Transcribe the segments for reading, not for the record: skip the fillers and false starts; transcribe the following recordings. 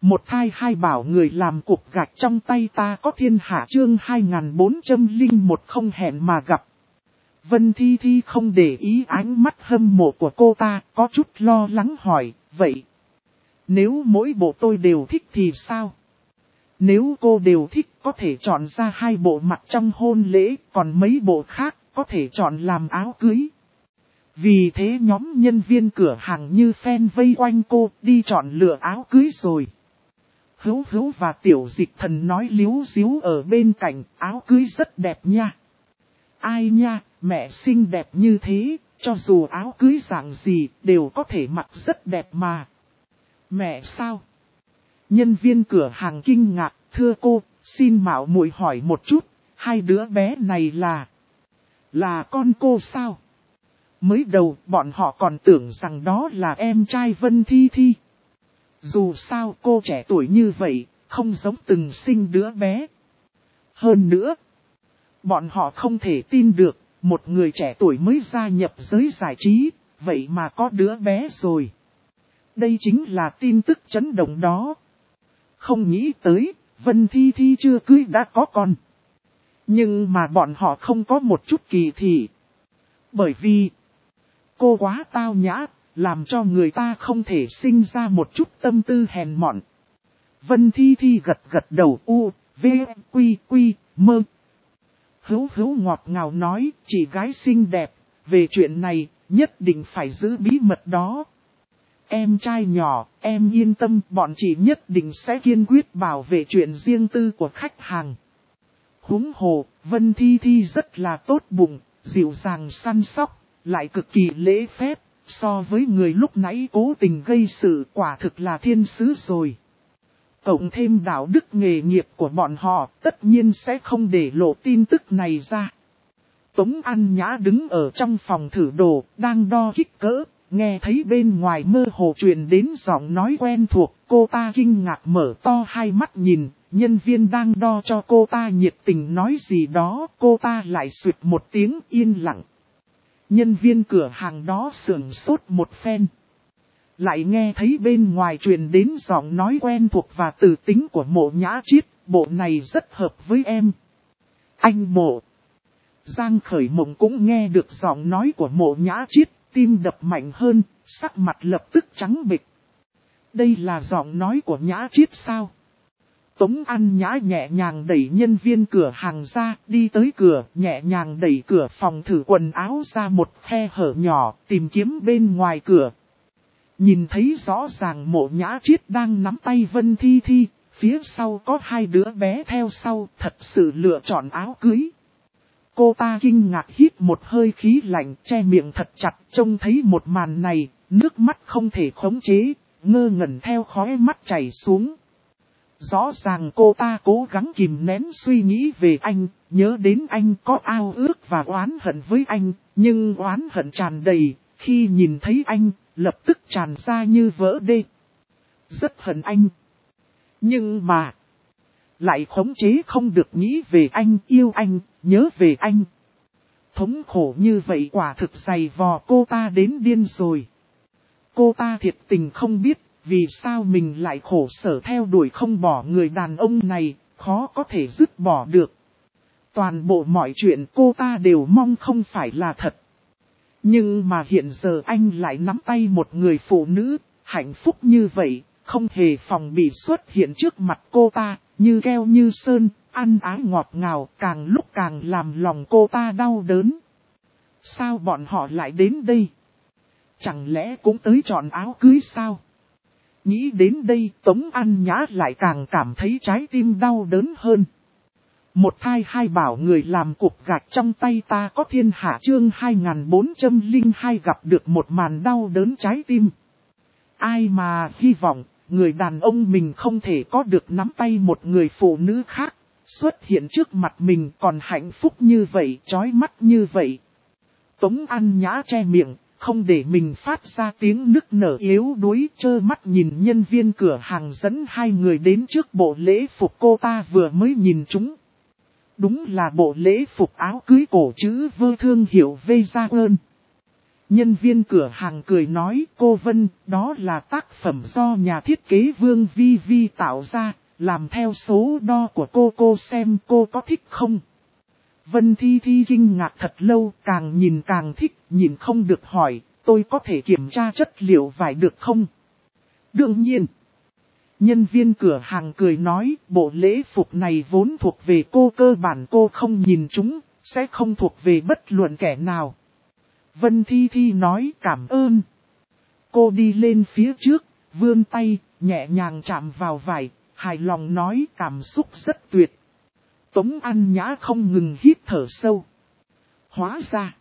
Một thai hai bảo người làm cục gạch trong tay ta có thiên hạ chương 2401 không hẹn mà gặp. Vân Thi Thi không để ý ánh mắt hâm mộ của cô ta, có chút lo lắng hỏi, vậy nếu mỗi bộ tôi đều thích thì sao? Nếu cô đều thích có thể chọn ra 2 bộ mặc trong hôn lễ, còn mấy bộ khác có thể chọn làm áo cưới. Vì thế nhóm nhân viên cửa hàng như fan vây quanh cô đi chọn lựa áo cưới rồi. Hữu Hữu và Tiểu Dịch Thần nói líu díu ở bên cạnh, áo cưới rất đẹp nha. Ai nha, mẹ xinh đẹp như thế, cho dù áo cưới dạng gì đều có thể mặc rất đẹp mà. Mẹ sao? Nhân viên cửa hàng kinh ngạc, thưa cô, xin mạo muội hỏi một chút, 2 đứa bé này là con cô sao? Mới đầu bọn họ còn tưởng rằng đó là em trai Vân Thi Thi. Dù sao cô trẻ tuổi như vậy, không giống từng sinh đứa bé. Hơn nữa, bọn họ không thể tin được, một người trẻ tuổi mới gia nhập giới giải trí, vậy mà có đứa bé rồi. Đây chính là tin tức chấn động đó. Không nghĩ tới, Vân Thi Thi chưa cưới đã có con. Nhưng mà bọn họ không có một chút kỳ thị. Bởi vì cô quá tao nhã, làm cho người ta không thể sinh ra một chút tâm tư hèn mọn. Vân Thi Thi gật đầu u, v, quy, mơ. Hữu Hữu ngọt ngào nói, chị gái xinh đẹp, về chuyện này, nhất định phải giữ bí mật đó. Em trai nhỏ, em yên tâm, bọn chị nhất định sẽ kiên quyết bảo vệ chuyện riêng tư của khách hàng. Huống hồ, Vân Thi Thi rất là tốt bụng, dịu dàng săn sóc, lại cực kỳ lễ phép, so với người lúc nãy cố tình gây sự quả thực là thiên sứ rồi. Cộng thêm đạo đức nghề nghiệp của bọn họ, tất nhiên sẽ không để lộ tin tức này ra. Tống An Nhã đứng ở trong phòng thử đồ, đang đo kích cỡ, nghe thấy bên ngoài mơ hồ truyền đến giọng nói quen thuộc, cô ta kinh ngạc mở to hai mắt nhìn, nhân viên đang đo cho cô ta nhiệt tình nói gì đó, cô ta lại suyệt một tiếng yên lặng. Nhân viên cửa hàng đó sửng sốt một phen. Lại nghe thấy bên ngoài truyền đến giọng nói quen thuộc và từ tính của Mộ Nhã Chiết, bộ này rất hợp với em. Anh Mộ. Giang Khởi Mộng cũng nghe được giọng nói của Mộ Nhã Chiết, tim đập mạnh hơn, sắc mặt lập tức trắng bệch. Đây là giọng nói của Nhã Chiết sao? Tống An Nhã nhẹ nhàng đẩy nhân viên cửa hàng ra, đi tới cửa, nhẹ nhàng đẩy cửa phòng thử quần áo ra một khe hở nhỏ, tìm kiếm bên ngoài cửa. Nhìn thấy rõ ràng Mộ Nhã Chiết đang nắm tay Vân Thi Thi, phía sau có 2 đứa bé theo sau, thật sự lựa chọn áo cưới. Cô ta kinh ngạc hít một hơi khí lạnh, che miệng thật chặt, trông thấy một màn này, nước mắt không thể khống chế, ngơ ngẩn theo khóe mắt chảy xuống. Rõ ràng cô ta cố gắng kìm nén suy nghĩ về anh, nhớ đến anh có ao ước và oán hận với anh, nhưng oán hận tràn đầy, khi nhìn thấy anh, lập tức tràn ra như vỡ đê. Rất hận anh. Nhưng mà lại khống chế không được nghĩ về anh, yêu anh, nhớ về anh. Thống khổ như vậy quả thực dày vò cô ta đến điên rồi. Cô ta thiệt tình không biết, vì sao mình lại khổ sở theo đuổi không bỏ người đàn ông này, khó có thể dứt bỏ được. Toàn bộ mọi chuyện cô ta đều mong không phải là thật. Nhưng mà hiện giờ anh lại nắm tay một người phụ nữ, hạnh phúc như vậy, không hề phòng bị xuất hiện trước mặt cô ta, như keo như sơn, ăn ái ngọt ngào, càng lúc càng làm lòng cô ta đau đớn. Sao bọn họ lại đến đây? Chẳng lẽ cũng tới chọn áo cưới sao? Nghĩ đến đây Tống An Nhã lại càng cảm thấy trái tim đau đớn hơn. Một thai hai bảo người làm cục gạch trong tay ta có thiên hạ chương 2402 gặp được một màn đau đớn trái tim. Ai mà hy vọng người đàn ông mình không thể có được nắm tay một người phụ nữ khác, xuất hiện trước mặt mình còn hạnh phúc như vậy, chói mắt như vậy. Tống An Nhã che miệng, không để mình phát ra tiếng nức nở yếu đuối, trơ mắt nhìn nhân viên cửa hàng dẫn 2 người đến trước bộ lễ phục cô ta vừa mới nhìn chúng. Đúng là bộ lễ phục áo cưới cổ chữ vơ thương hiệu V ra ơn. Nhân viên cửa hàng cười nói, cô Vân, đó là tác phẩm do nhà thiết kế Vương Vi Vi tạo ra, làm theo số đo của cô xem cô có thích không? Vân Thi Thi kinh ngạc thật lâu, càng nhìn càng thích, nhìn không được hỏi, tôi có thể kiểm tra chất liệu vải được không? Đương nhiên. Nhân viên cửa hàng cười nói, bộ lễ phục này vốn thuộc về cô, cơ bản cô không nhìn chúng, sẽ không thuộc về bất luận kẻ nào. Vân Thi Thi nói cảm ơn. Cô đi lên phía trước, vươn tay, nhẹ nhàng chạm vào vải, hài lòng nói cảm xúc rất tuyệt. Tống An Nhã không ngừng hít thở sâu. Hóa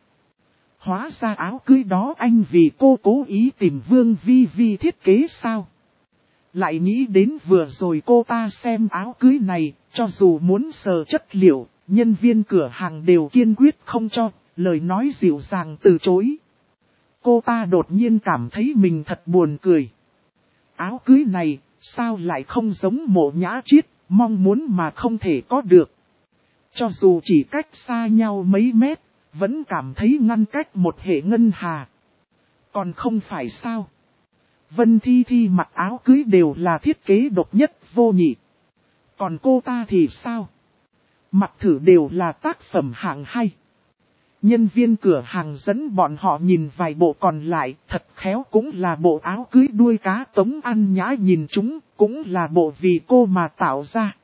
ra áo cưới đó anh vì cô cố ý tìm Vương Vi Vi thiết kế sao? Lại nghĩ đến vừa rồi cô ta xem áo cưới này, cho dù muốn sờ chất liệu, nhân viên cửa hàng đều kiên quyết không cho, lời nói dịu dàng từ chối. Cô ta đột nhiên cảm thấy mình thật buồn cười. Áo cưới này, sao lại không giống Mộ Nhã Chiết, mong muốn mà không thể có được. Cho dù chỉ cách xa nhau mấy mét, vẫn cảm thấy ngăn cách một hệ ngân hà. Còn không phải sao? Vân Thi Thi mặc áo cưới đều là thiết kế độc nhất vô nhị. Còn cô ta thì sao? Mặc thử đều là tác phẩm hạng hay. Nhân viên cửa hàng dẫn bọn họ nhìn vài bộ còn lại, thật khéo cũng là bộ áo cưới đuôi cá. Tống An Nhã nhìn chúng, cũng là bộ vì cô mà tạo ra.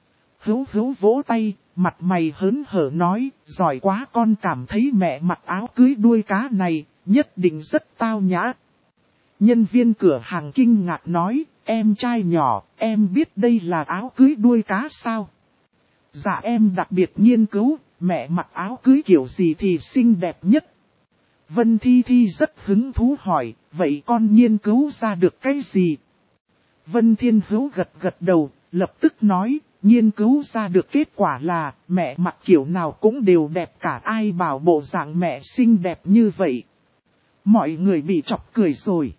Hữu vỗ tay, mặt mày hớn hở nói, giỏi quá, con cảm thấy mẹ mặc áo cưới đuôi cá này, nhất định rất tao nhã. Nhân viên cửa hàng kinh ngạc nói, em trai nhỏ, em biết đây là áo cưới đuôi cá sao? Dạ em đặc biệt nghiên cứu, mẹ mặc áo cưới kiểu gì thì xinh đẹp nhất. Vân Thi Thi rất hứng thú hỏi, vậy con nghiên cứu ra được cái gì? Vân Thiên Hữu gật đầu, lập tức nói, nghiên cứu ra được kết quả là mẹ mặc kiểu nào cũng đều đẹp cả, ai bảo bộ dạng mẹ xinh đẹp như vậy. Mọi người bị chọc cười rồi.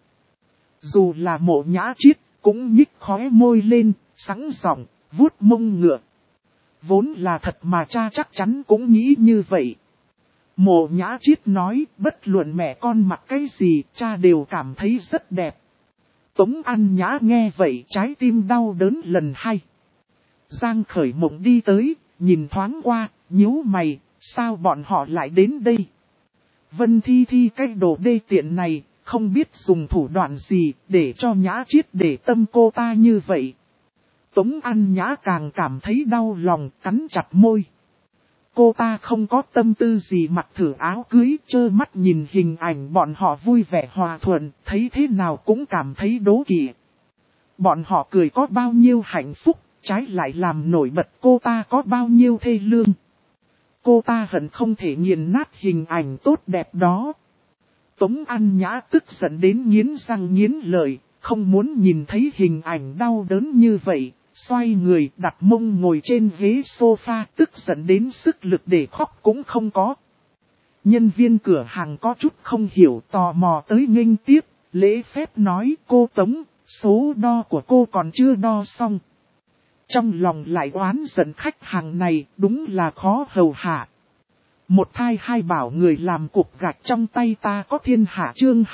Dù là Mộ Nhã Chiết, cũng nhích khóe môi lên, sẵn giọng, vuốt mông ngựa. Vốn là thật mà cha chắc chắn cũng nghĩ như vậy. Mộ Nhã Chiết nói, bất luận mẹ con mặc cái gì, cha đều cảm thấy rất đẹp. Tống An Nhã nghe vậy, trái tim đau đớn lần hai. Giang Khởi Mộng đi tới, nhìn thoáng qua, nhíu mày, sao bọn họ lại đến đây? Vân Thi Thi cái đồ đê tiện này, không biết dùng thủ đoạn gì để cho Nhã Chiết để tâm cô ta như vậy. Tống An Nhã càng cảm thấy đau lòng, cắn chặt môi. Cô ta không có tâm tư gì mặc thử áo cưới, trơ mắt nhìn hình ảnh bọn họ vui vẻ hòa thuận, thấy thế nào cũng cảm thấy đố kỵ. Bọn họ cười có bao nhiêu hạnh phúc, trái lại làm nổi bật cô ta có bao nhiêu thê lương. Cô ta hận không thể nghiền nát hình ảnh tốt đẹp đó. Tống An Nhã tức giận đến nghiến răng nghiến lợi, không muốn nhìn thấy hình ảnh đau đớn như vậy, xoay người đặt mông ngồi trên ghế sofa, tức giận đến sức lực để khóc cũng không có. Nhân viên cửa hàng có chút không hiểu, tò mò tới nghênh tiếp, lễ phép nói, cô Tống, số đo của cô còn chưa đo xong. Trong lòng lại oán giận khách hàng này, đúng là khó hầu hạ. Một thai hai bảo người làm cục gạch trong tay ta có thiên hạ, chương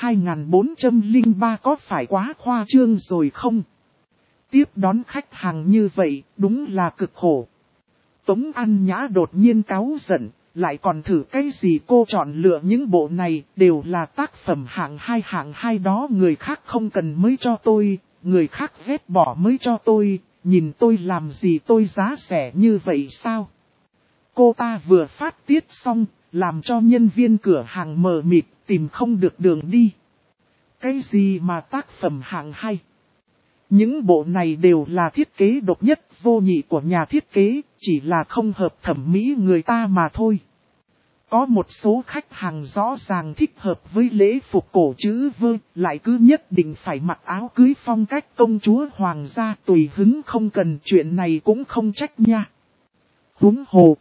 2403 có phải quá khoa trương rồi không? Tiếp đón khách hàng như vậy, đúng là cực khổ. Tống An Nhã đột nhiên cáu giận, lại còn thử cái gì, cô chọn lựa những bộ này, đều là tác phẩm hạng hai đó, người khác không cần mới cho tôi, người khác ghét bỏ mới cho tôi, nhìn tôi làm gì tôi giá rẻ như vậy sao? Cô ta vừa phát tiết xong, làm cho nhân viên cửa hàng mờ mịt, tìm không được đường đi. Cái gì mà tác phẩm hạng hay? Những bộ này đều là thiết kế độc nhất vô nhị của nhà thiết kế, chỉ là không hợp thẩm mỹ người ta mà thôi. Có một số khách hàng rõ ràng thích hợp với lễ phục cổ chữ V, lại cứ nhất định phải mặc áo cưới phong cách công chúa hoàng gia, tùy hứng không cần, chuyện này cũng không trách nha. Huống hồ,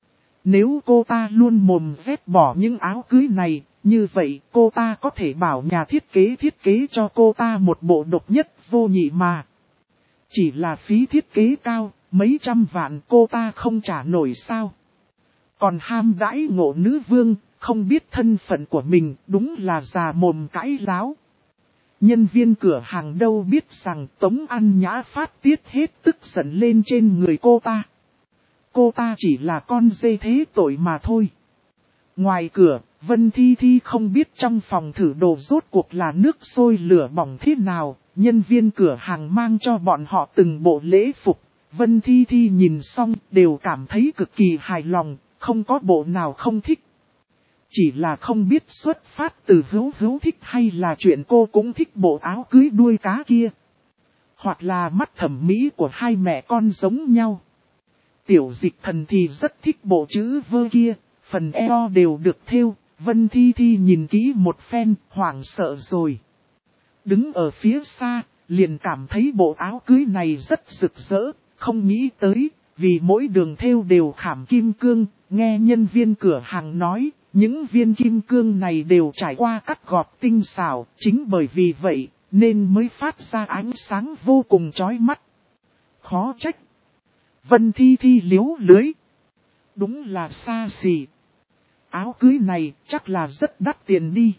nếu cô ta luôn mồm ghét bỏ những áo cưới này, như vậy cô ta có thể bảo nhà thiết kế cho cô ta một bộ độc nhất vô nhị mà. Chỉ là phí thiết kế cao, mấy trăm vạn cô ta không trả nổi sao. Còn ham đãi ngộ nữ vương, không biết thân phận của mình, đúng là già mồm cãi láo. Nhân viên cửa hàng đâu biết rằng Tống An Nhã phát tiết hết tức giận lên trên người cô ta. Cô ta chỉ là con dê thế tội mà thôi. Ngoài cửa, Vân Thi Thi không biết trong phòng thử đồ rốt cuộc là nước sôi lửa bỏng thế nào, nhân viên cửa hàng mang cho bọn họ từng bộ lễ phục. Vân Thi Thi nhìn xong đều cảm thấy cực kỳ hài lòng, không có bộ nào không thích. Chỉ là không biết xuất phát từ Hữu Hữu thích hay là chuyện cô cũng thích bộ áo cưới đuôi cá kia. Hoặc là mắt thẩm mỹ của hai mẹ con giống nhau. Tiểu Dịch Thần thì rất thích bộ chữ vơ kia, phần eo đều được thêu. Vân Thi Thi nhìn kỹ một phen, hoảng sợ rồi. Đứng ở phía xa, liền cảm thấy bộ áo cưới này rất rực rỡ, không nghĩ tới, vì mỗi đường thêu đều khảm kim cương, nghe nhân viên cửa hàng nói, những viên kim cương này đều trải qua cắt gọt tinh xảo, chính bởi vì vậy, nên mới phát ra ánh sáng vô cùng chói mắt. Khó trách. Vân Thi Thi liếu lưới. Đúng là xa xỉ. Áo cưới này chắc là rất đắt tiền đi.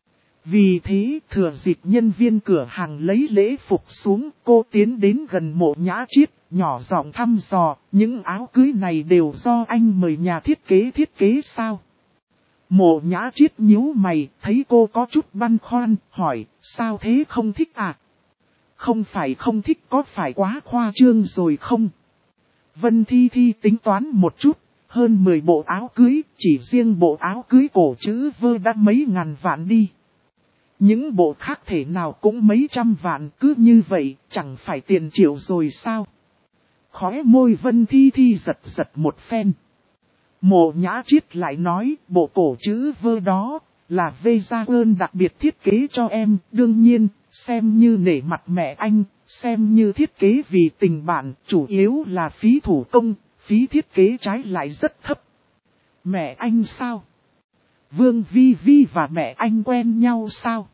Vì thế thừa dịp nhân viên cửa hàng lấy lễ phục xuống, cô tiến đến gần Mộ Nhã Chiết, nhỏ giọng thăm dò, những áo cưới này đều do anh mời nhà thiết kế sao? Mộ Nhã Chiết nhíu mày, thấy cô có chút băn khoăn, hỏi, sao thế không thích à? Không phải không thích, có phải quá khoa trương rồi không? Vân Thi Thi tính toán một chút, hơn 10 bộ áo cưới, chỉ riêng bộ áo cưới cổ chữ vơ đã mấy ngàn vạn đi. Những bộ khác thể nào cũng mấy trăm vạn, cứ như vậy, chẳng phải tiền triệu rồi sao? Khóe môi Vân Thi Thi giật giật một phen. Mộ Nhã Chiết lại nói, bộ cổ chữ vơ đó, là vê gia ơn đặc biệt thiết kế cho em, đương nhiên, xem như nể mặt mẹ anh, xem như thiết kế vì tình bạn, chủ yếu là phí thủ công, phí thiết kế trái lại rất thấp. Mẹ anh sao? Vương Vi Vi và mẹ anh quen nhau sao?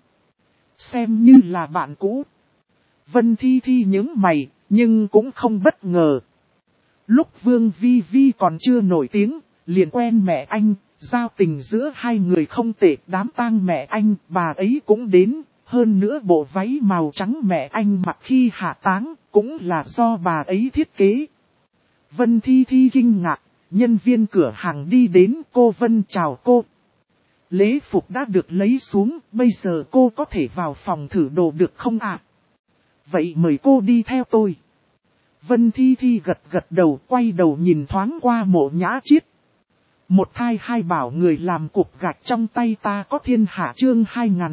Xem như là bạn cũ. Vân Thi Thi nhướng mày, nhưng cũng không bất ngờ. Lúc Vương Vi Vi còn chưa nổi tiếng, liền quen mẹ anh, giao tình giữa hai người không tệ. Đám tang mẹ anh, bà ấy cũng đến, hơn nữa bộ váy màu trắng mẹ anh mặc khi hạ táng, cũng là do bà ấy thiết kế. Vân Thi Thi kinh ngạc, nhân viên cửa hàng đi đến, cô Vân chào cô. Lễ phục đã được lấy xuống, bây giờ cô có thể vào phòng thử đồ được không ạ? Vậy mời cô đi theo tôi. Vân Thi Thi gật gật đầu, quay đầu nhìn thoáng qua Mộ Nhã Chiết. Một thai hai bảo người làm cục gạch trong tay ta có thiên hạ chương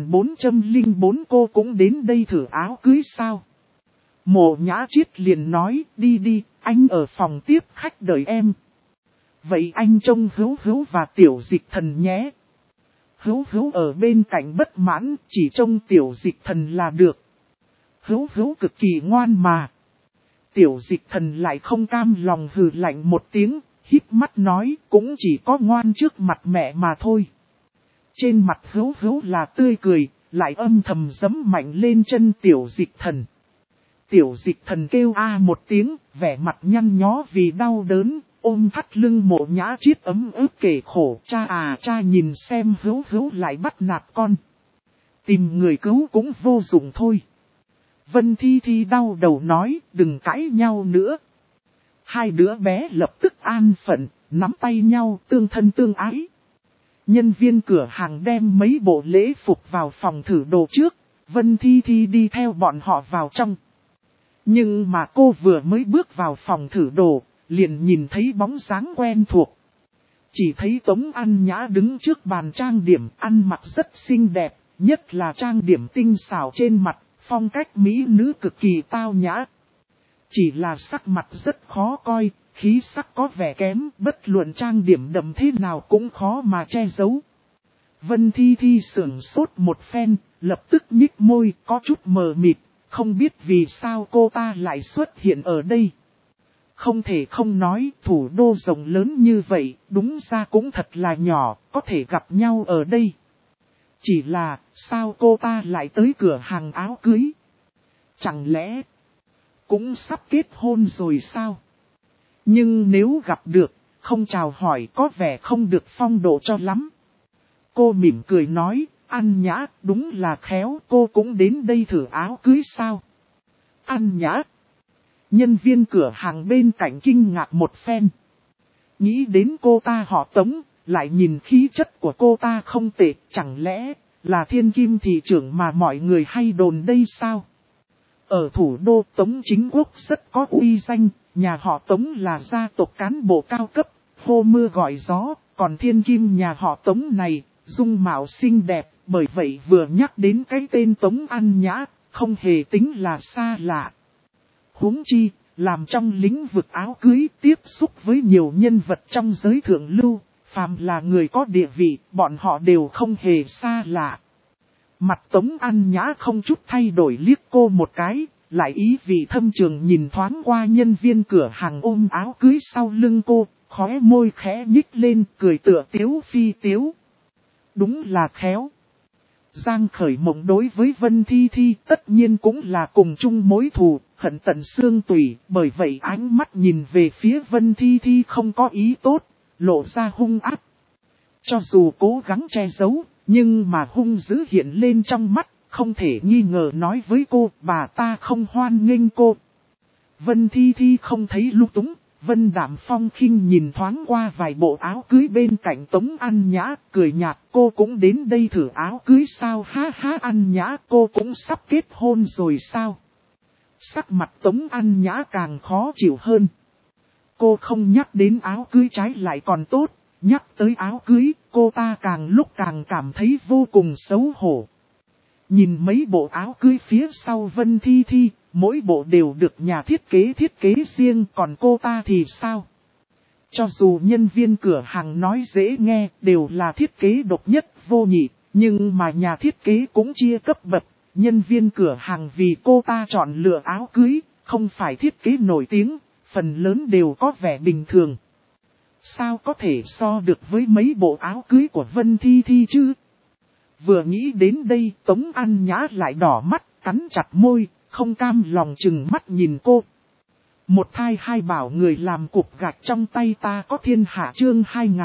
2404 cô cũng đến đây thử áo cưới sao? Mộ Nhã Chiết liền nói, đi đi, anh ở phòng tiếp khách đợi em. Vậy anh trông Hữu Hữu và Tiểu Dịch Thần nhé. Hữu Hữu ở bên cạnh bất mãn, chỉ trông Tiểu Dịch Thần là được. Hữu Hữu cực kỳ ngoan mà. Tiểu Dịch Thần lại không cam lòng hừ lạnh một tiếng, híp mắt nói, cũng chỉ có ngoan trước mặt mẹ mà thôi. Trên mặt Hữu Hữu là tươi cười, lại âm thầm giẫm mạnh lên chân Tiểu Dịch Thần. Tiểu Dịch Thần kêu a một tiếng, vẻ mặt nhăn nhó vì đau đớn, ôm thắt lưng Mộ Nhã Chiết ấm ức kể khổ. Cha à cha, nhìn xem Hữu Hữu lại bắt nạt con. Tìm người cứu cũng vô dụng thôi. Vân Thi Thi đau đầu nói, đừng cãi nhau nữa. Hai đứa bé lập tức an phận, nắm tay nhau tương thân tương ái. Nhân viên cửa hàng đem mấy bộ lễ phục vào phòng thử đồ trước, Vân Thi Thi đi theo bọn họ vào trong. Nhưng mà cô vừa mới bước vào phòng thử đồ, liền nhìn thấy bóng dáng quen thuộc. Chỉ thấy Tống An Nhã đứng trước bàn trang điểm, ăn mặc rất xinh đẹp, nhất là trang điểm tinh xảo trên mặt, phong cách mỹ nữ cực kỳ tao nhã. Chỉ là sắc mặt rất khó coi, khí sắc có vẻ kém, bất luận trang điểm đậm thế nào cũng khó mà che giấu. Vân Thi Thi sửng sốt một phen, lập tức nhích môi, có chút mờ mịt, không biết vì sao cô ta lại xuất hiện ở đây. Không thể không nói, thủ đô rộng lớn như vậy, đúng ra cũng thật là nhỏ, có thể gặp nhau ở đây. Chỉ là, sao cô ta lại tới cửa hàng áo cưới? Chẳng lẽ cũng sắp kết hôn rồi sao? Nhưng nếu gặp được, không chào hỏi có vẻ không được phong độ cho lắm. Cô mỉm cười nói, An Nhã, đúng là khéo, cô cũng đến đây thử áo cưới sao? An Nhã. Nhân viên cửa hàng bên cạnh kinh ngạc một phen. Nghĩ đến cô ta họ Tống, lại nhìn khí chất của cô ta không tệ, chẳng lẽ là thiên kim thị trưởng mà mọi người hay đồn đây sao? Ở thủ đô Tống Chính Quốc rất có uy danh, nhà họ Tống là gia tộc cán bộ cao cấp, hô mưa gọi gió, còn thiên kim nhà họ Tống này, dung mạo xinh đẹp, bởi vậy vừa nhắc đến cái tên Tống An Nhã, không hề tính là xa lạ. Huống chi, làm trong lĩnh vực áo cưới tiếp xúc với nhiều nhân vật trong giới thượng lưu, phàm là người có địa vị, bọn họ đều không hề xa lạ. Mặt Tống An Nhã không chút thay đổi liếc cô một cái, lại ý vị thâm trường nhìn thoáng qua nhân viên cửa hàng ôm áo cưới sau lưng cô, khóe môi khẽ nhích lên cười tựa tiếu phi tiếu. Đúng là khéo. Giang Khởi Mộng đối với Vân Thi Thi tất nhiên cũng là cùng chung mối thù, hận tận xương tủy, bởi vậy ánh mắt nhìn về phía Vân Thi Thi không có ý tốt, lộ ra hung ác. Cho dù cố gắng che giấu, nhưng mà hung dữ hiện lên trong mắt, không thể nghi ngờ nói với cô, bà ta không hoan nghênh cô. Vân Thi Thi không thấy lung túng, Vân Đạm Phong khinh nhìn thoáng qua vài bộ áo cưới bên cạnh Tống An Nhã, cười nhạt, cô cũng đến đây thử áo cưới sao, ha ha. An Nhã, cô cũng sắp kết hôn rồi sao? Sắc mặt Tống An Nhã càng khó chịu hơn. Cô không nhắc đến áo cưới trái lại còn tốt, nhắc tới áo cưới, cô ta càng lúc càng cảm thấy vô cùng xấu hổ. Nhìn mấy bộ áo cưới phía sau Vân Thi Thi, mỗi bộ đều được nhà thiết kế riêng, còn cô ta thì sao? Cho dù nhân viên cửa hàng nói dễ nghe, đều là thiết kế độc nhất vô nhị, nhưng mà nhà thiết kế cũng chia cấp bậc. Nhân viên cửa hàng vì cô ta chọn lựa áo cưới, không phải thiết kế nổi tiếng, phần lớn đều có vẻ bình thường. Sao có thể so được với mấy bộ áo cưới của Vân Thi Thi chứ? Vừa nghĩ đến đây, Tống An Nhã lại đỏ mắt, cắn chặt môi, không cam lòng chừng mắt nhìn cô. Một thai hai bảo người làm cục gạch trong tay ta có thiên hạ chương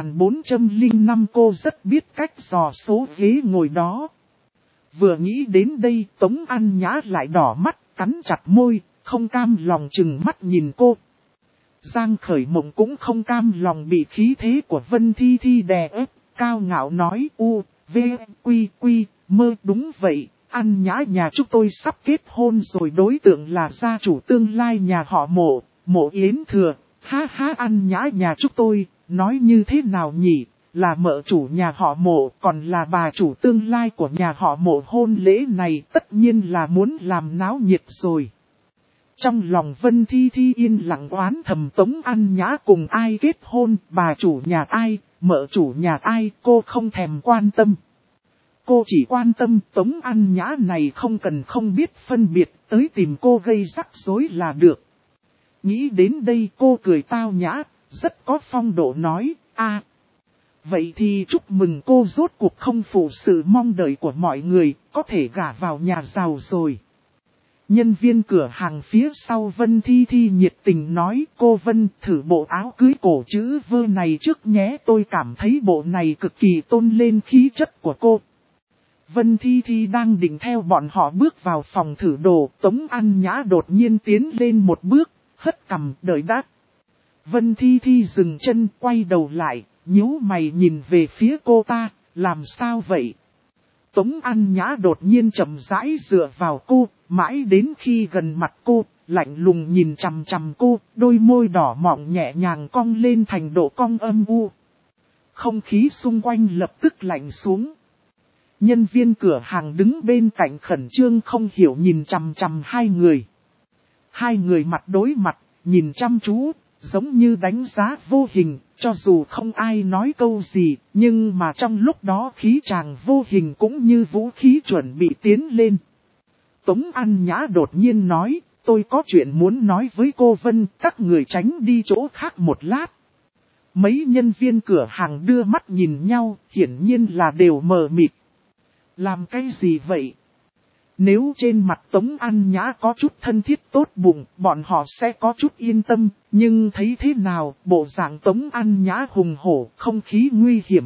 2405 cô rất biết cách dò số ghế ngồi đó. Vừa nghĩ đến đây, Tống An Nhã lại đỏ mắt, cắn chặt môi, không cam lòng chừng mắt nhìn cô. Giang Khởi Mộng cũng không cam lòng bị khí thế của Vân Thi Thi đè ép, cao ngạo nói v, quy, mơ đúng vậy, An Nhã nhà chúng tôi sắp kết hôn rồi, đối tượng là gia chủ tương lai nhà họ Mộ, Mộ Yến Thừa, ha ha. An Nhã nhà chúng tôi, nói như thế nào nhỉ, là mợ chủ nhà họ Mộ, còn là bà chủ tương lai của nhà họ Mộ, hôn lễ này tất nhiên là muốn làm náo nhiệt rồi. Trong lòng Vân Thi Thi yên lặng oán thầm Tống An Nhã cùng ai kết hôn, bà chủ nhà ai, mợ chủ nhà ai, cô không thèm quan tâm. Cô chỉ quan tâm Tống An Nhã này không cần không biết phân biệt, tới tìm cô gây rắc rối là được. Nghĩ đến đây cô cười tao nhã, rất có phong độ nói, vậy thì chúc mừng cô rốt cuộc không phụ sự mong đợi của mọi người, có thể gả vào nhà giàu rồi. Nhân viên cửa hàng phía sau Vân Thi Thi nhiệt tình nói, cô Vân thử bộ áo cưới cổ chữ V này trước nhé, tôi cảm thấy bộ này cực kỳ tôn lên khí chất của cô. Vân Thi Thi đang định theo bọn họ bước vào phòng thử đồ, Tống An Nhã đột nhiên tiến lên một bước, hất cằm đợi đã. Vân Thi Thi dừng chân quay đầu lại, nhíu mày nhìn về phía cô ta, làm sao vậy? Tống An Nhã đột nhiên chậm rãi dựa vào cô, mãi đến khi gần mặt cô, lạnh lùng nhìn chằm chằm cô, đôi môi đỏ mọng nhẹ nhàng cong lên thành độ cong âm u. Không khí xung quanh lập tức lạnh xuống. Nhân viên cửa hàng đứng bên cạnh khẩn trương không hiểu nhìn chằm chằm hai người. Hai người mặt đối mặt, nhìn chăm chú, giống như đánh giá vô hình, cho dù không ai nói câu gì, nhưng mà trong lúc đó khí tràng vô hình cũng như vũ khí chuẩn bị tiến lên. Tống An Nhã đột nhiên nói, tôi có chuyện muốn nói với cô Vân, các người tránh đi chỗ khác một lát. Mấy nhân viên cửa hàng đưa mắt nhìn nhau, hiển nhiên là đều mờ mịt. Làm cái gì vậy? Nếu trên mặt Tống An Nhã có chút thân thiết tốt bụng, bọn họ sẽ có chút yên tâm, nhưng thấy thế nào, bộ dạng Tống An Nhã hùng hổ, không khí nguy hiểm.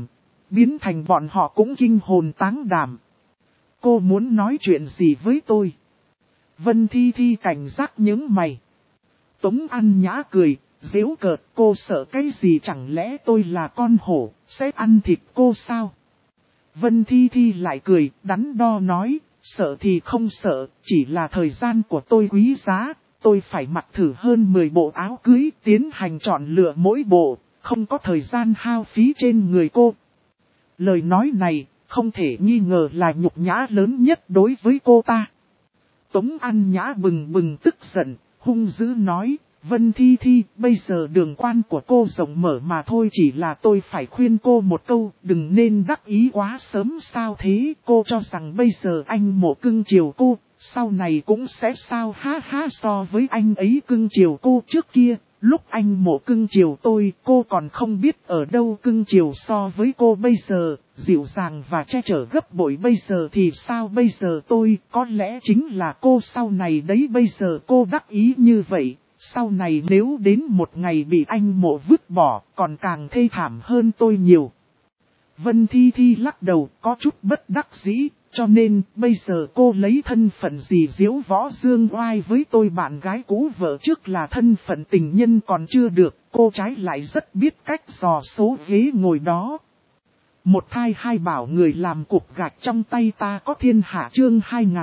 biến thành bọn họ cũng kinh hồn táng đảm. Cô muốn nói chuyện gì với tôi? Vân Thi Thi cảnh giác nhướng mày. Tống An Nhã cười, giễu cợt, cô sợ cái gì, chẳng lẽ tôi là con hổ, sẽ ăn thịt cô sao? Vân Thi Thi lại cười, đắn đo nói, sợ thì không sợ, chỉ là thời gian của tôi quý giá, tôi phải mặc thử hơn 10 bộ áo cưới, tiến hành chọn lựa mỗi bộ, không có thời gian hao phí trên người cô. Lời nói này, không thể nghi ngờ là nhục nhã lớn nhất đối với cô ta. Tống An Nhã bừng bừng tức giận, hung dữ nói, Vân Thi Thi, bây giờ đường quan của cô rộng mở mà thôi, chỉ là tôi phải khuyên cô một câu, đừng nên đắc ý quá sớm. Sao thế? Cô cho rằng bây giờ anh Mộ cưng chiều cô, sau này cũng sẽ sao? Ha ha, so với anh ấy cưng chiều cô trước kia, lúc anh Mộ cưng chiều tôi, cô còn không biết ở đâu cưng chiều. So với cô bây giờ, dịu dàng và che chở gấp bội bây giờ thì sao? Bây giờ tôi, có lẽ chính là cô sau này đấy. Bây giờ cô đắc ý như vậy, sau này nếu đến một ngày bị anh Mộ vứt bỏ, còn càng thê thảm hơn tôi nhiều. Vân Thi Thi lắc đầu, có chút bất đắc dĩ, cho nên bây giờ cô lấy thân phận gì diễu võ dương oai với tôi? Bạn gái cũ vợ trước là thân phận tình nhân còn chưa được, cô trái lại rất biết cách dò số ghế ngồi đó. Một thai hai bảo người làm cục gạch trong tay ta có thiên hạ. Chương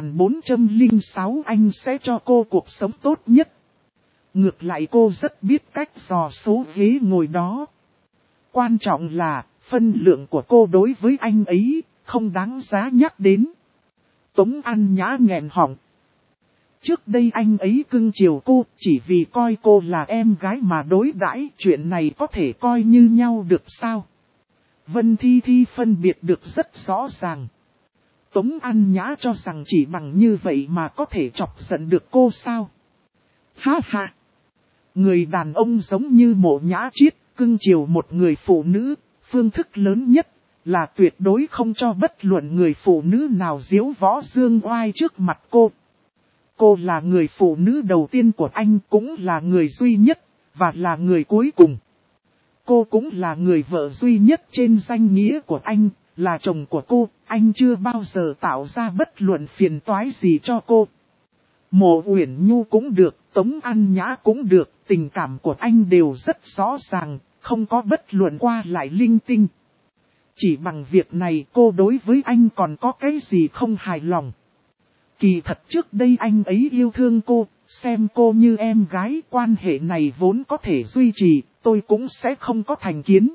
2406, anh sẽ cho cô cuộc sống tốt nhất. Ngược lại cô rất biết cách dò số ghế ngồi đó. Quan trọng là, phân lượng của cô đối với anh ấy, không đáng giá nhắc đến. Tống An Nhã nghẹn họng. Trước đây anh ấy cưng chiều cô, chỉ vì coi cô là em gái mà đối đãi, chuyện này có thể coi như nhau được sao? Vân Thi Thi phân biệt được rất rõ ràng. Tống An Nhã cho rằng chỉ bằng như vậy mà có thể chọc giận được cô sao? Ha ha! Người đàn ông giống như Mộ Nhã Chiết, cưng chiều một người phụ nữ, phương thức lớn nhất là tuyệt đối không cho bất luận người phụ nữ nào diễu võ dương oai trước mặt cô. Cô là người phụ nữ đầu tiên của anh, cũng là người duy nhất, và là người cuối cùng. Cô cũng là người vợ duy nhất trên danh nghĩa của anh, là chồng của cô, anh chưa bao giờ tạo ra bất luận phiền toái gì cho cô. Mộ Uyển Nhu cũng được, Tống An Nhã cũng được, tình cảm của anh đều rất rõ ràng, không có bất luận qua lại linh tinh. Chỉ bằng việc này cô đối với anh còn có cái gì không hài lòng. Kỳ thật trước đây anh ấy yêu thương cô, xem cô như em gái, quan hệ này vốn có thể duy trì, tôi cũng sẽ không có thành kiến.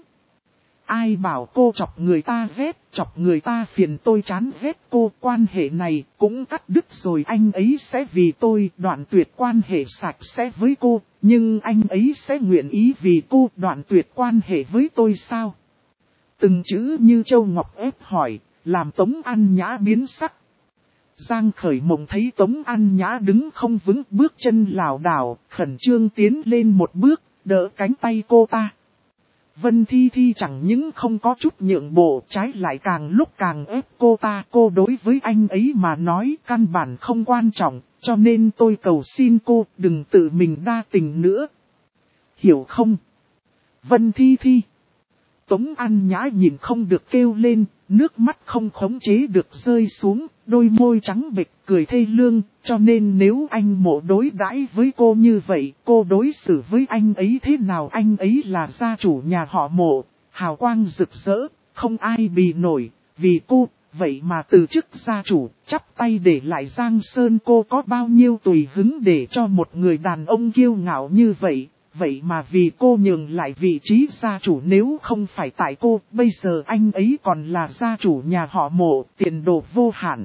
Ai bảo cô chọc người ta ghét, chọc người ta phiền, tôi chán ghét cô, quan hệ này cũng cắt đứt rồi. Anh ấy sẽ vì tôi đoạn tuyệt quan hệ sạch sẽ với cô, nhưng anh ấy sẽ nguyện ý vì cô đoạn tuyệt quan hệ với tôi sao? Từng chữ như châu ngọc ép hỏi, làm Tống An Nhã biến sắc. Giang Khởi Mộng thấy Tống An Nhã đứng không vững, bước chân lảo đảo, khẩn trương tiến lên một bước, đỡ cánh tay cô ta. Vân Thi Thi chẳng những không có chút nhượng bộ, trái lại càng lúc càng ép cô ta. Cô đối với anh ấy mà nói căn bản không quan trọng, cho nên tôi cầu xin cô đừng tự mình đa tình nữa. Hiểu không? Vân Thi Thi. Tống An Nhã nhìn không được kêu lên, nước mắt không khống chế được rơi xuống, đôi môi trắng bệch cười thê lương, cho nên nếu anh Mộ đối đãi với cô như vậy, cô đối xử với anh ấy thế nào? Anh ấy là gia chủ nhà họ Mộ, hào quang rực rỡ, không ai bì nổi, vì cô, vậy mà từ chức gia chủ, chắp tay để lại Giang Sơn. Cô có bao nhiêu tùy hứng để cho một người đàn ông kiêu ngạo như vậy? Vậy mà vì cô nhường lại vị trí gia chủ, nếu không phải tại cô, bây giờ anh ấy còn là gia chủ nhà họ Mộ, tiền đồ vô hạn,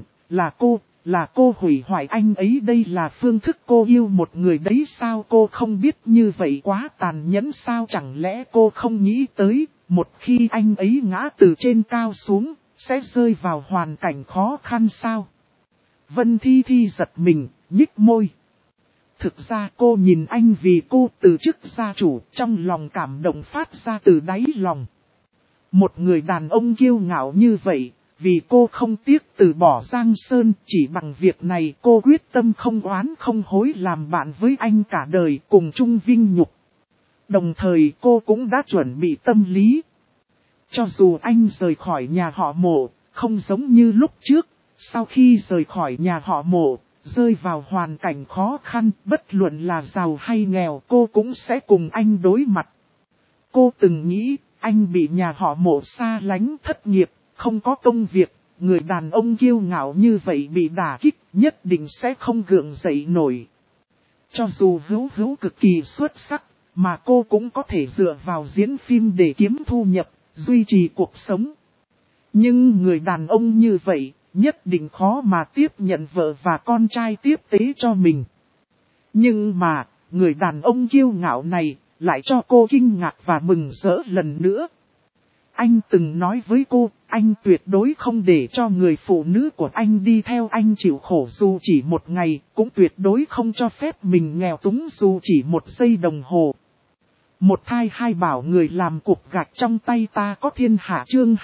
là cô hủy hoại anh ấy. Đây là phương thức cô yêu một người đấy sao? Cô không biết như vậy quá tàn nhẫn sao? Chẳng lẽ cô không nghĩ tới, một khi anh ấy ngã từ trên cao xuống, sẽ rơi vào hoàn cảnh khó khăn sao? Vân Thi Thi giật mình, nhích môi. Thực ra cô nhìn anh vì cô từ chức gia chủ, trong lòng cảm động phát ra từ đáy lòng. Một người đàn ông kiêu ngạo như vậy, vì cô không tiếc từ bỏ Giang Sơn, chỉ bằng việc này cô quyết tâm không oán không hối làm bạn với anh cả đời, cùng chung vinh nhục. Đồng thời cô cũng đã chuẩn bị tâm lý. Cho dù anh rời khỏi nhà họ Mộ, không giống như lúc trước, sau khi rời khỏi nhà họ Mộ, rơi vào hoàn cảnh khó khăn, bất luận là giàu hay nghèo, cô cũng sẽ cùng anh đối mặt. Cô từng nghĩ, anh bị nhà họ Mộ xa lánh, thất nghiệp, không có công việc, người đàn ông kiêu ngạo như vậy bị đả kích, nhất định sẽ không gượng dậy nổi. Cho dù Hữu cực kỳ xuất sắc, mà cô cũng có thể dựa vào diễn phim để kiếm thu nhập, duy trì cuộc sống. Nhưng người đàn ông như vậy, nhất định khó mà tiếp nhận vợ và con trai tiếp tế cho mình. Nhưng mà, người đàn ông kiêu ngạo này, lại cho cô kinh ngạc và mừng rỡ lần nữa. Anh từng nói với cô, anh tuyệt đối không để cho người phụ nữ của anh đi theo anh chịu khổ dù chỉ một ngày, cũng tuyệt đối không cho phép mình nghèo túng dù chỉ một giây đồng hồ. Một thai hai bảo người làm cục gạch trong tay ta có thiên hạ chương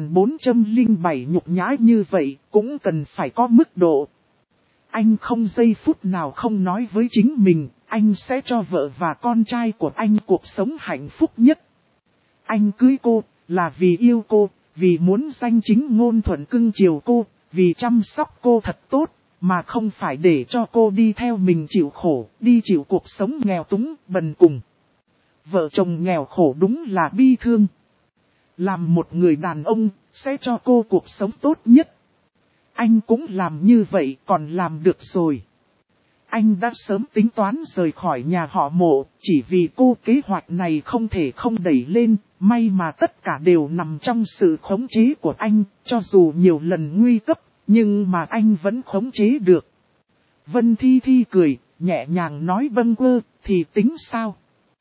2407 nhục nhã như vậy, cũng cần phải có mức độ. Anh không giây phút nào không nói với chính mình, anh sẽ cho vợ và con trai của anh cuộc sống hạnh phúc nhất. Anh cưới cô, là vì yêu cô, vì muốn danh chính ngôn thuận cưng chiều cô, vì chăm sóc cô thật tốt, mà không phải để cho cô đi theo mình chịu khổ, đi chịu cuộc sống nghèo túng, bần cùng. Vợ chồng nghèo khổ đúng là bi thương. Làm một người đàn ông, sẽ cho cô cuộc sống tốt nhất. Anh cũng làm như vậy còn làm được rồi. Anh đã sớm tính toán rời khỏi nhà họ Mộ, chỉ vì cô kế hoạch này không thể không đẩy lên, may mà tất cả đều nằm trong sự khống chế của anh, cho dù nhiều lần nguy cấp, nhưng mà anh vẫn khống chế được. Vân Thi Thi cười, nhẹ nhàng nói bâng quơ, thì tính sao?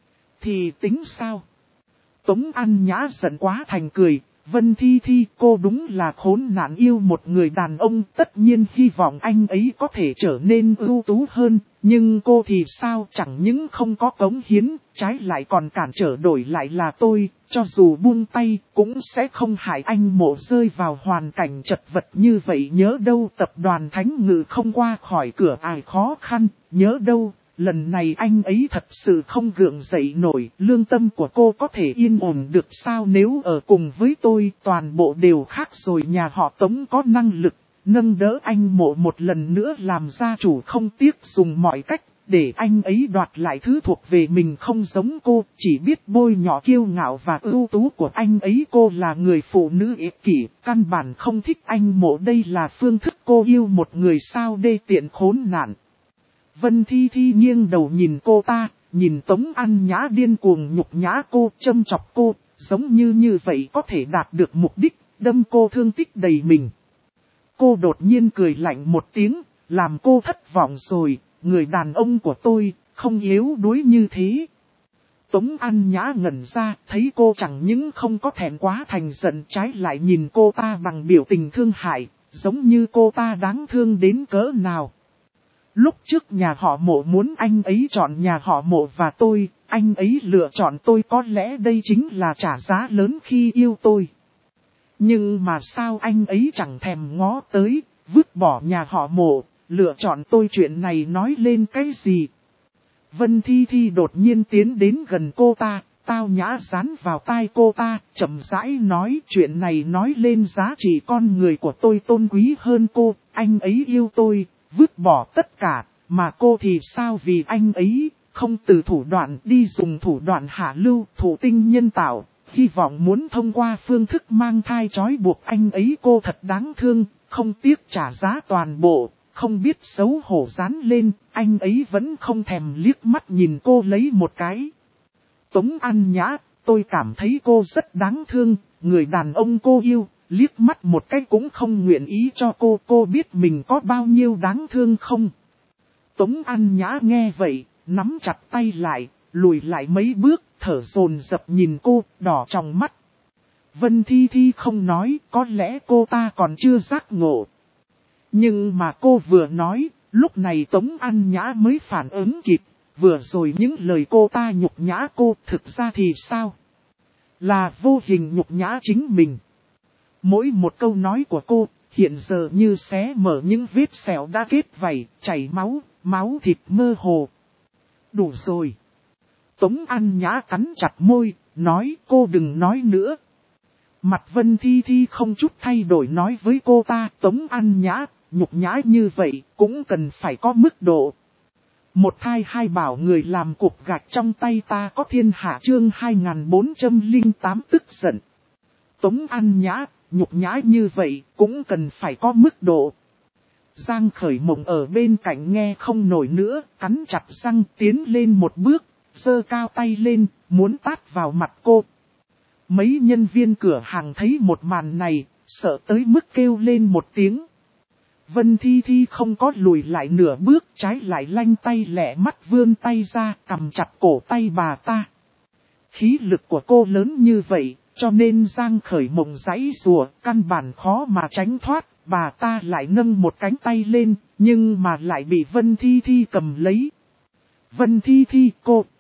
Thì tính sao? Tống An Nhã giận quá thành cười, Vân Thi Thi cô đúng là khốn nạn yêu một người đàn ông, tất nhiên hy vọng anh ấy có thể trở nên ưu tú hơn, nhưng cô thì sao chẳng những không có cống hiến, trái lại còn cản trở đổi lại là tôi, cho dù buông tay cũng sẽ không hại anh Mộ rơi vào hoàn cảnh chật vật như vậy. Nhớ đâu tập đoàn Thánh Ngự không qua khỏi cửa ải khó khăn, nhớ đâu. Lần này anh ấy thật sự không gượng dậy nổi, lương tâm của cô có thể yên ổn được sao nếu ở cùng với tôi, toàn bộ đều khác rồi. Nhà họ Tống có năng lực, nâng đỡ anh Mộ một lần nữa làm gia chủ không tiếc dùng mọi cách, để anh ấy đoạt lại thứ thuộc về mình không giống cô, chỉ biết bôi nhọ kiêu ngạo và ưu tú của anh ấy. Cô là người phụ nữ ích kỷ, căn bản không thích anh Mộ, đây là phương thức cô yêu một người sao đê tiện khốn nạn. Vân Thi Thi nghiêng đầu nhìn cô ta, nhìn Tống An Nhã điên cuồng nhục nhã cô, châm chọc cô, giống như vậy có thể đạt được mục đích, đâm cô thương tích đầy mình. Cô đột nhiên cười lạnh một tiếng, làm cô thất vọng rồi, người đàn ông của tôi, không yếu đuối như thế. Tống An Nhã ngẩn ra, thấy cô chẳng những không có thẹn quá thành giận, trái lại nhìn cô ta bằng biểu tình thương hại, giống như cô ta đáng thương đến cỡ nào. Lúc trước nhà họ Mộ muốn anh ấy chọn nhà họ Mộ và tôi, anh ấy lựa chọn tôi, có lẽ đây chính là trả giá lớn khi yêu tôi. Nhưng mà sao anh ấy chẳng thèm ngó tới, vứt bỏ nhà họ Mộ, lựa chọn tôi, chuyện này nói lên cái gì? Vân Thi Thi đột nhiên tiến đến gần cô ta, tao nhã dán vào tai cô ta, chậm rãi nói chuyện này nói lên giá trị con người của tôi tôn quý hơn cô, anh ấy yêu tôi. Vứt bỏ tất cả, mà cô thì sao, vì anh ấy, không từ thủ đoạn đi dùng thủ đoạn hạ lưu, thụ tinh nhân tạo, hy vọng muốn thông qua phương thức mang thai trói buộc anh ấy. Cô thật đáng thương, không tiếc trả giá toàn bộ, không biết xấu hổ dán lên, anh ấy vẫn không thèm liếc mắt nhìn cô lấy một cái. Tống An Nhã, tôi cảm thấy cô rất đáng thương, người đàn ông cô yêu. Liếc mắt một cái cũng không nguyện ý cho cô biết mình có bao nhiêu đáng thương không? Tống An Nhã nghe vậy, nắm chặt tay lại, lùi lại mấy bước, thở dồn dập nhìn cô, đỏ trong mắt. Vân Thi Thi không nói, có lẽ cô ta còn chưa giác ngộ. Nhưng mà cô vừa nói, lúc này Tống An Nhã mới phản ứng kịp, vừa rồi những lời cô ta nhục nhã cô, thực ra thì sao? Là vô hình nhục nhã chính mình. Mỗi một câu nói của cô, hiện giờ như xé mở những vết sẹo đã kết vảy, chảy máu, máu thịt mơ hồ. Đủ rồi. Tống An Nhã cắn chặt môi, nói cô đừng nói nữa. Mặt Vân Thi Thi không chút thay đổi nói với cô ta, Tống An Nhã, nhục nhã như vậy cũng cần phải có mức độ. Một thai hai bảo người làm cục gạch trong tay ta có thiên hạ chương 2408 tức giận. Tống An Nhã, nhục nhã như vậy cũng cần phải có mức độ. Giang Khởi Mộng ở bên cạnh nghe không nổi nữa, cắn chặt răng tiến lên một bước, giơ cao tay lên, muốn tát vào mặt cô. Mấy nhân viên cửa hàng thấy một màn này, sợ tới mức kêu lên một tiếng. Vân Thi Thi không có lùi lại nửa bước, trái lại lanh tay lẹ mắt vươn tay ra, cầm chặt cổ tay bà ta. Khí lực của cô lớn như vậy, cho nên Giang Khởi Mộng giãy giụa, căn bản khó mà tránh thoát, bà ta lại nâng một cánh tay lên, nhưng mà lại bị Vân Thi Thi cầm lấy. Vân Thi Thi,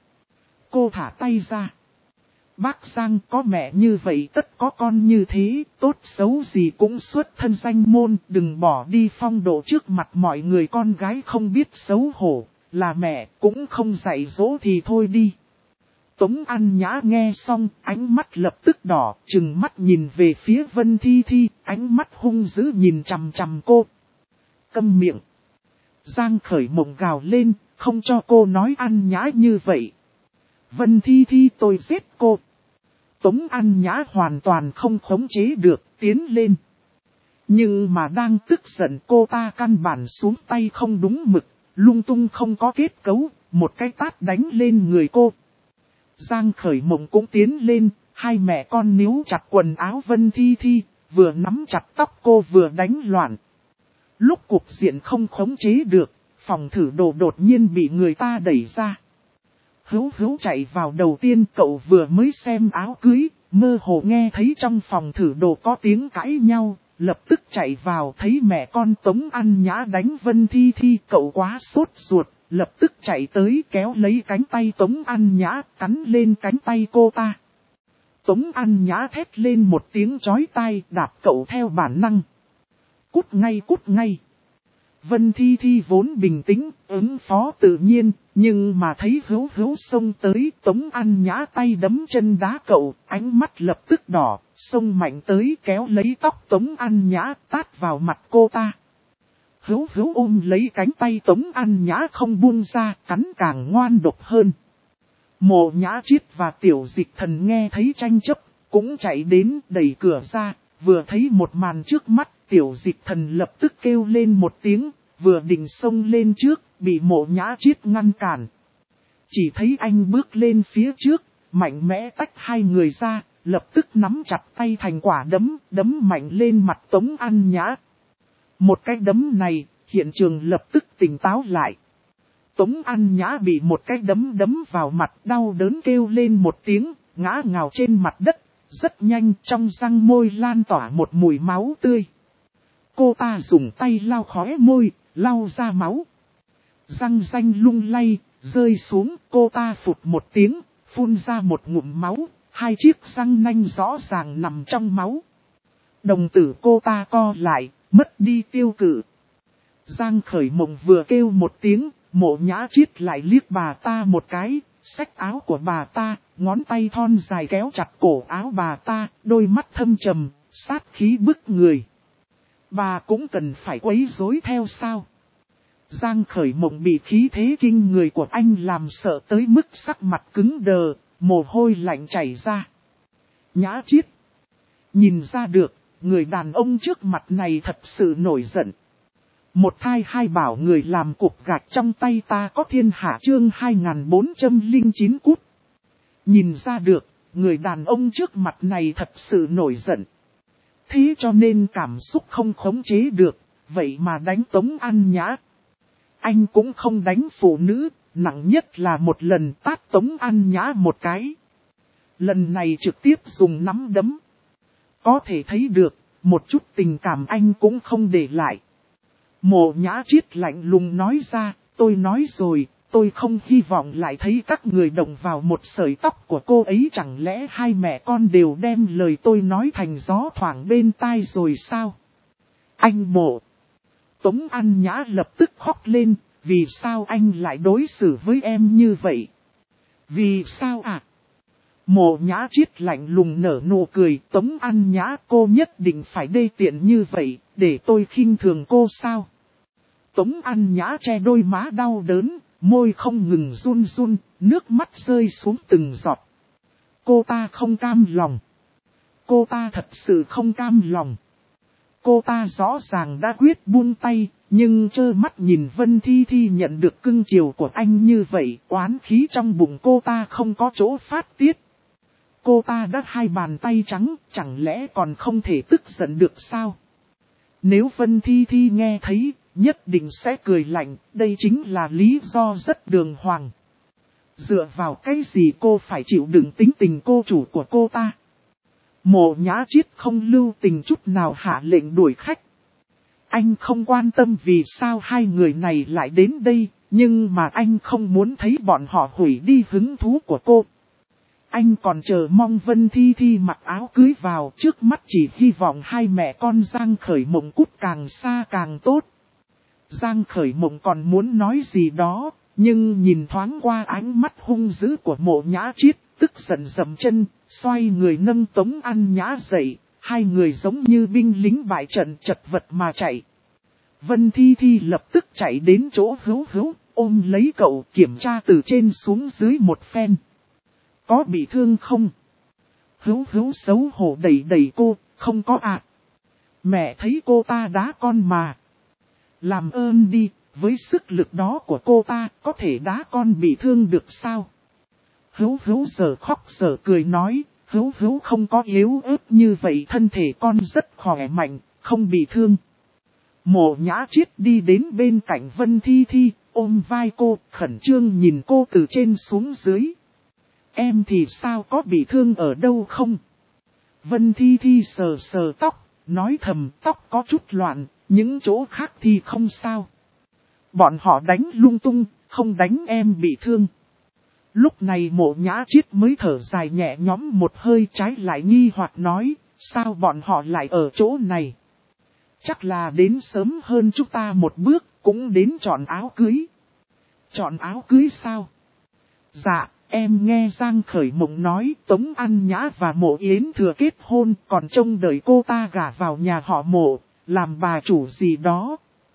cô thả tay ra. Bác Giang có mẹ như vậy tất có con như thế, tốt xấu gì cũng xuất thân danh môn, đừng bỏ đi phong độ trước mặt mọi người, con gái không biết xấu hổ, là mẹ cũng không dạy dỗ thì thôi đi. Tống An Nhã nghe xong, ánh mắt lập tức đỏ, trừng mắt nhìn về phía Vân Thi Thi, ánh mắt hung dữ nhìn chằm chằm cô. Câm miệng. Giang Khởi Mộng gào lên, không cho cô nói An Nhã như vậy. Vân Thi Thi, tôi giết cô. Tống An Nhã hoàn toàn không khống chế được, tiến lên. Nhưng mà đang tức giận, cô ta căn bản xuống tay không đúng mực, lung tung không có kết cấu, một cái tát đánh lên người cô. Giang Khởi Mộng cũng tiến lên, hai mẹ con níu chặt quần áo Vân Thi Thi, vừa nắm chặt tóc cô vừa đánh loạn. Lúc cục diện không khống chế được, phòng thử đồ đột nhiên bị người ta đẩy ra. Hữu chạy vào đầu tiên, cậu vừa mới xem áo cưới, mơ hồ nghe thấy trong phòng thử đồ có tiếng cãi nhau, lập tức chạy vào thấy mẹ con Tống An Nhã đánh Vân Thi Thi, cậu quá sốt ruột, lập tức chạy tới kéo lấy cánh tay Tống An Nhã, cắn lên cánh tay cô ta. Tống An Nhã thét lên một tiếng chói tai, đạp cậu theo bản năng. Cút ngay. Vân Thi Thi vốn bình tĩnh, ứng phó tự nhiên, nhưng mà thấy hữu xông tới, Tống An Nhã tay đấm chân đá cậu, ánh mắt lập tức đỏ, xông mạnh tới kéo lấy tóc Tống An Nhã, tát vào mặt cô ta. Hữu ôm lấy cánh tay Tống An Nhã không buông ra, cắn càng ngoan độc hơn. Mộ Nhã Triết và Tiểu Dịch Thần nghe thấy tranh chấp, cũng chạy đến đẩy cửa ra, vừa thấy một màn trước mắt, Tiểu Dịch Thần lập tức kêu lên một tiếng, vừa định xông lên trước, bị Mộ Nhã Triết ngăn cản. Chỉ thấy anh bước lên phía trước, mạnh mẽ tách hai người ra, lập tức nắm chặt tay thành quả đấm mạnh lên mặt Tống An Nhã. Một cái đấm này, hiện trường lập tức tỉnh táo lại. Tống An Nhã bị một cái đấm vào mặt, đau đớn kêu lên một tiếng, ngã ngào trên mặt đất, rất nhanh trong răng môi lan tỏa một mùi máu tươi. Cô ta dùng tay lau khóe môi, lau ra máu. Răng ranh lung lay, rơi xuống, cô ta phụt một tiếng, phun ra một ngụm máu, hai chiếc răng nanh rõ ràng nằm trong máu. Đồng tử cô ta co lại, mất đi tiêu cự. Giang Khởi Mộng vừa kêu một tiếng, Mộ Nhã Triết lại liếc bà ta một cái, xách áo của bà ta, ngón tay thon dài kéo chặt cổ áo bà ta, đôi mắt thâm trầm, sát khí bức người. Bà cũng cần phải quấy rối theo sao? Giang Khởi Mộng bị khí thế kinh người của anh làm sợ tới mức sắc mặt cứng đờ, mồ hôi lạnh chảy ra. Nhã Triết. Nhìn ra được, người đàn ông trước mặt này thật sự nổi giận. Một thai hai bảo người làm cục gạch trong tay ta có thiên hạ chương 2409 cút. Nhìn ra được, người đàn ông trước mặt này thật sự nổi giận. Thế cho nên cảm xúc không khống chế được, vậy mà đánh Tống An Nhã. Anh cũng không đánh phụ nữ, nặng nhất là một lần tát Tống An Nhã một cái. Lần này trực tiếp dùng nắm đấm. Có thể thấy được, một chút tình cảm anh cũng không để lại. Mộ Nhã Triết lạnh lùng nói ra, tôi nói rồi, tôi không hy vọng lại thấy các người động vào một sợi tóc của cô ấy, chẳng lẽ hai mẹ con đều đem lời tôi nói thành gió thoảng bên tai rồi sao? Anh Mộ. Tống An Nhã lập tức khóc lên, vì sao anh lại đối xử với em như vậy? Vì sao ạ? Mộ Nhã Triết lạnh lùng nở nụ cười, Tống An Nhã, cô nhất định phải đê tiện như vậy, để tôi khinh thường cô sao? Tống An Nhã che đôi má đau đớn, môi không ngừng run run, nước mắt rơi xuống từng giọt. Cô ta không cam lòng. Cô ta thật sự không cam lòng. Cô ta rõ ràng đã quyết buông tay, nhưng trơ mắt nhìn Vân Thi Thi nhận được cưng chiều của anh như vậy, oán khí trong bụng cô ta không có chỗ phát tiết. Cô ta đã hai bàn tay trắng, chẳng lẽ còn không thể tức giận được sao? Nếu Vân Thi Thi nghe thấy, nhất định sẽ cười lạnh, đây chính là lý do rất đường hoàng. Dựa vào cái gì cô phải chịu đựng tính tình cô chủ của cô ta? Mộ Nhã Triết không lưu tình chút nào hạ lệnh đuổi khách. Anh không quan tâm vì sao hai người này lại đến đây, nhưng mà anh không muốn thấy bọn họ hủy đi hứng thú của cô. Anh còn chờ mong Vân Thi Thi mặc áo cưới vào, trước mắt chỉ hy vọng hai mẹ con Giang Khởi Mộng cút càng xa càng tốt. Giang Khởi Mộng còn muốn nói gì đó, nhưng nhìn thoáng qua ánh mắt hung dữ của Mộ Nhã Triết, tức giận dậm chân, xoay người nâng Tống An Nhã dậy, hai người giống như binh lính bại trận chật vật mà chạy. Vân Thi Thi lập tức chạy đến chỗ Hữu Hữu, ôm lấy cậu kiểm tra từ trên xuống dưới một phen. Có bị thương không? Hữu Hữu xấu hổ đẩy đẩy cô, không có ạ. Mẹ thấy cô ta đá con mà. Làm ơn đi, với sức lực đó của cô ta, có thể đá con bị thương được sao? Hữu Hữu giờ khóc giờ cười nói, Hữu Hữu không có yếu ớt như vậy, thân thể con rất khỏe mạnh, không bị thương. Mộ Nhã Triết đi đến bên cạnh Vân Thi Thi, ôm vai cô, khẩn trương nhìn cô từ trên xuống dưới. Em thì sao, có bị thương ở đâu không? Vân Thi Thi sờ sờ tóc, nói thầm tóc có chút loạn, những chỗ khác thì không sao. Bọn họ đánh lung tung, không đánh em bị thương. Lúc này Mộ Nhã Triết mới thở dài nhẹ nhõm một hơi, trái lại nghi hoặc nói, sao bọn họ lại ở chỗ này? Chắc là đến sớm hơn chúng ta một bước, cũng đến chọn áo cưới. Chọn áo cưới sao? Dạ, em nghe Giang Khởi Mộng nói Tống An Nhã và Mộ Yến Thừa kết hôn, còn trông đợi cô ta gả vào nhà họ Mộ, làm bà chủ gì đó.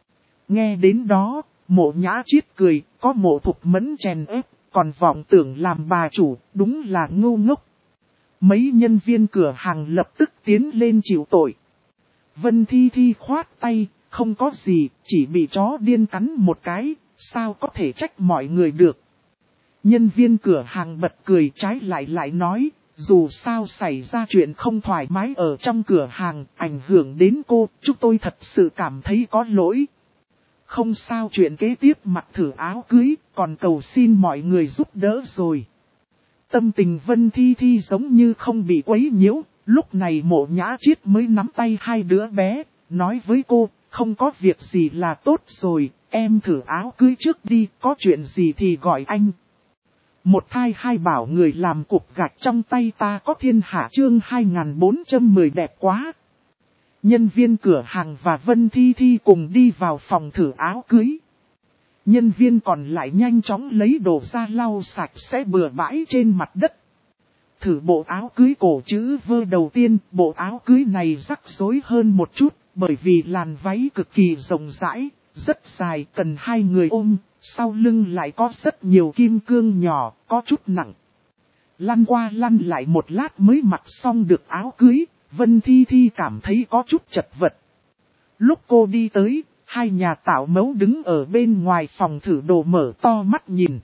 Nghe đến đó, Mộ Nhã Triết cười, có Mộ Thục Mẫn chèn ép, còn vọng tưởng làm bà chủ, đúng là ngu ngốc. Mấy nhân viên cửa hàng lập tức tiến lên chịu tội. Vân Thi Thi khoát tay, không có gì, chỉ bị chó điên cắn một cái, sao có thể trách mọi người được. Nhân viên cửa hàng bật cười, trái lại nói, dù sao xảy ra chuyện không thoải mái ở trong cửa hàng, ảnh hưởng đến cô, chúng tôi thật sự cảm thấy có lỗi. Không sao, chuyện kế tiếp mặc thử áo cưới, còn cầu xin mọi người giúp đỡ rồi. Tâm tình Vân Thi Thi giống như không bị quấy nhiễu, lúc này Mộ Nhã Triết mới nắm tay hai đứa bé, nói với cô, không có việc gì là tốt rồi, em thử áo cưới trước đi, có chuyện gì thì gọi anh. Một thai hai bảo người làm cục gạch trong tay ta có thiên hạ, chương 2410 đẹp quá. Nhân viên cửa hàng và Vân Thi Thi cùng đi vào phòng thử áo cưới. Nhân viên còn lại nhanh chóng lấy đồ ra lau sạch sẽ bừa bãi trên mặt đất. Thử bộ áo cưới cổ chữ V đầu tiên, bộ áo cưới này rắc rối hơn một chút, bởi vì làn váy cực kỳ rộng rãi, rất dài, cần hai người ôm, sau lưng lại có rất nhiều kim cương nhỏ, có chút nặng. Lăn qua lăn lại một lát mới mặc xong được áo cưới, Vân Thi Thi cảm thấy có chút chật vật. Lúc cô đi tới, hai nhà tạo mẫu đứng ở bên ngoài phòng thử đồ mở to mắt nhìn.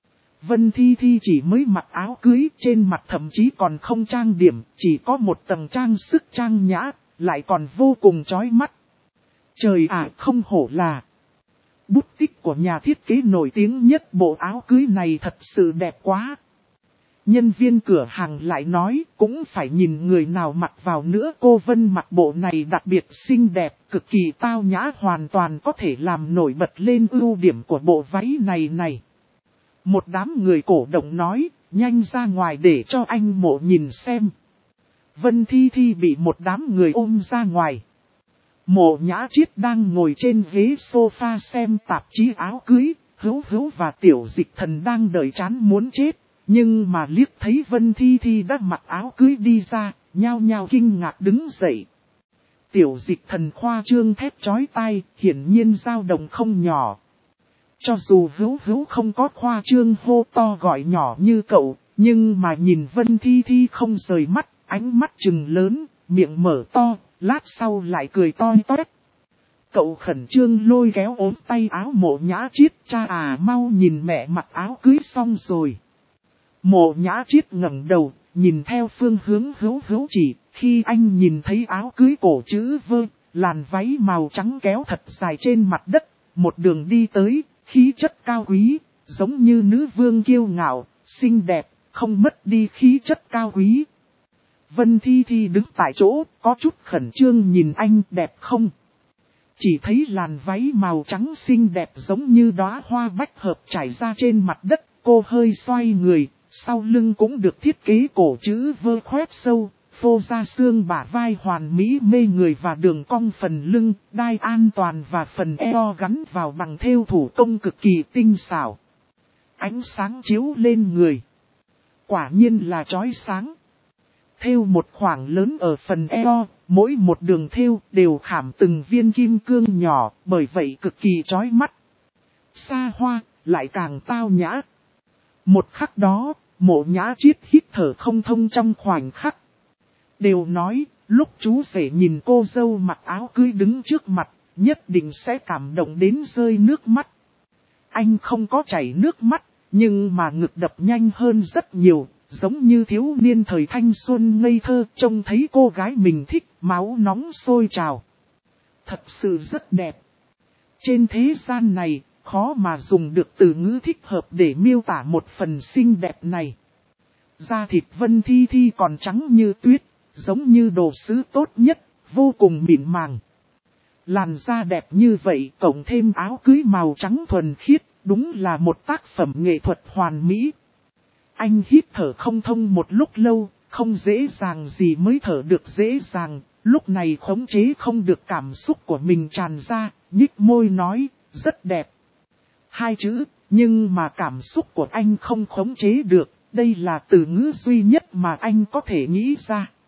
Vân Thi Thi chỉ mới mặc áo cưới, trên mặt thậm chí còn không trang điểm, chỉ có một tầng trang sức trang nhã, lại còn vô cùng chói mắt. Trời ạ, không hổ là bút tích của nhà thiết kế nổi tiếng nhất, bộ áo cưới này thật sự đẹp quá. Nhân viên cửa hàng lại nói, cũng phải nhìn người nào mặc vào nữa, cô Vân mặc bộ này đặc biệt xinh đẹp, cực kỳ tao nhã, hoàn toàn có thể làm nổi bật lên ưu điểm của bộ váy này. Một đám người cổ động nói, nhanh ra ngoài để cho anh Mộ nhìn xem. Vân Thi Thi bị một đám người ôm ra ngoài. Mộ Nhã Triết đang ngồi trên ghế sofa xem tạp chí áo cưới, Hữu Hữu và Tiểu Dịch Thần đang đợi chán muốn chết. nhưng mà liếc thấy Vân Thi Thi đã mặc áo cưới đi ra, nhao nhao kinh ngạc đứng dậy. Tiểu Dịch Thần khoa trương thét chói tai, hiển nhiên dao động không nhỏ. Cho dù Hữu không có khoa trương hô to gọi nhỏ như cậu, nhưng mà nhìn Vân Thi Thi không rời mắt, ánh mắt trừng lớn, miệng mở to, lát sau lại cười toi toét. Cậu khẩn trương lôi kéo ốm tay áo Mộ Nhã Chiết, cha à mau nhìn mẹ mặc áo cưới xong rồi. Mộ Nhã Chiết ngẩng đầu, nhìn theo phương hướng Hữu chỉ, khi anh nhìn thấy áo cưới cổ chữ V, làn váy màu trắng kéo thật dài trên mặt đất, một đường đi tới, khí chất cao quý, giống như nữ vương kiêu ngạo, xinh đẹp, không mất đi khí chất cao quý. Vân Thi Thi đứng tại chỗ, có chút khẩn trương nhìn anh đẹp không? Chỉ thấy làn váy màu trắng xinh đẹp giống như đóa hoa bách hợp trải ra trên mặt đất, cô hơi xoay người, sau lưng cũng được thiết kế cổ chữ V khoét sâu, phô ra xương bả vai hoàn mỹ mê người và đường cong phần lưng, đai an toàn và phần eo gắn vào bằng thêu thủ công cực kỳ tinh xảo. Ánh sáng chiếu lên người. Quả nhiên là chói sáng. Thêu một khoảng lớn ở phần eo, mỗi một đường thêu đều khảm từng viên kim cương nhỏ, bởi vậy cực kỳ chói mắt. Xa hoa, lại càng tao nhã. Một khắc đó, Mộ Nhã Chiết hít thở không thông trong khoảnh khắc. Đều nói, lúc chú rể nhìn cô dâu mặc áo cưới đứng trước mặt, nhất định sẽ cảm động đến rơi nước mắt. Anh không có chảy nước mắt, nhưng mà ngực đập nhanh hơn rất nhiều, giống như thiếu niên thời thanh xuân ngây thơ, trông thấy cô gái mình thích, máu nóng sôi trào. Thật sự rất đẹp. Trên thế gian này, khó mà dùng được từ ngữ thích hợp để miêu tả một phần xinh đẹp này. Da thịt Vân Thi Thi còn trắng như tuyết, giống như đồ sứ tốt nhất, vô cùng mịn màng. Làn da đẹp như vậy, cộng thêm áo cưới màu trắng thuần khiết, đúng là một tác phẩm nghệ thuật hoàn mỹ. Anh hít thở không thông một lúc lâu, không dễ dàng gì mới thở được dễ dàng, lúc này khống chế không được cảm xúc của mình tràn ra, nhích môi nói, rất đẹp. Hai chữ, nhưng mà cảm xúc của anh không khống chế được, đây là từ ngữ duy nhất mà anh có thể nghĩ ra.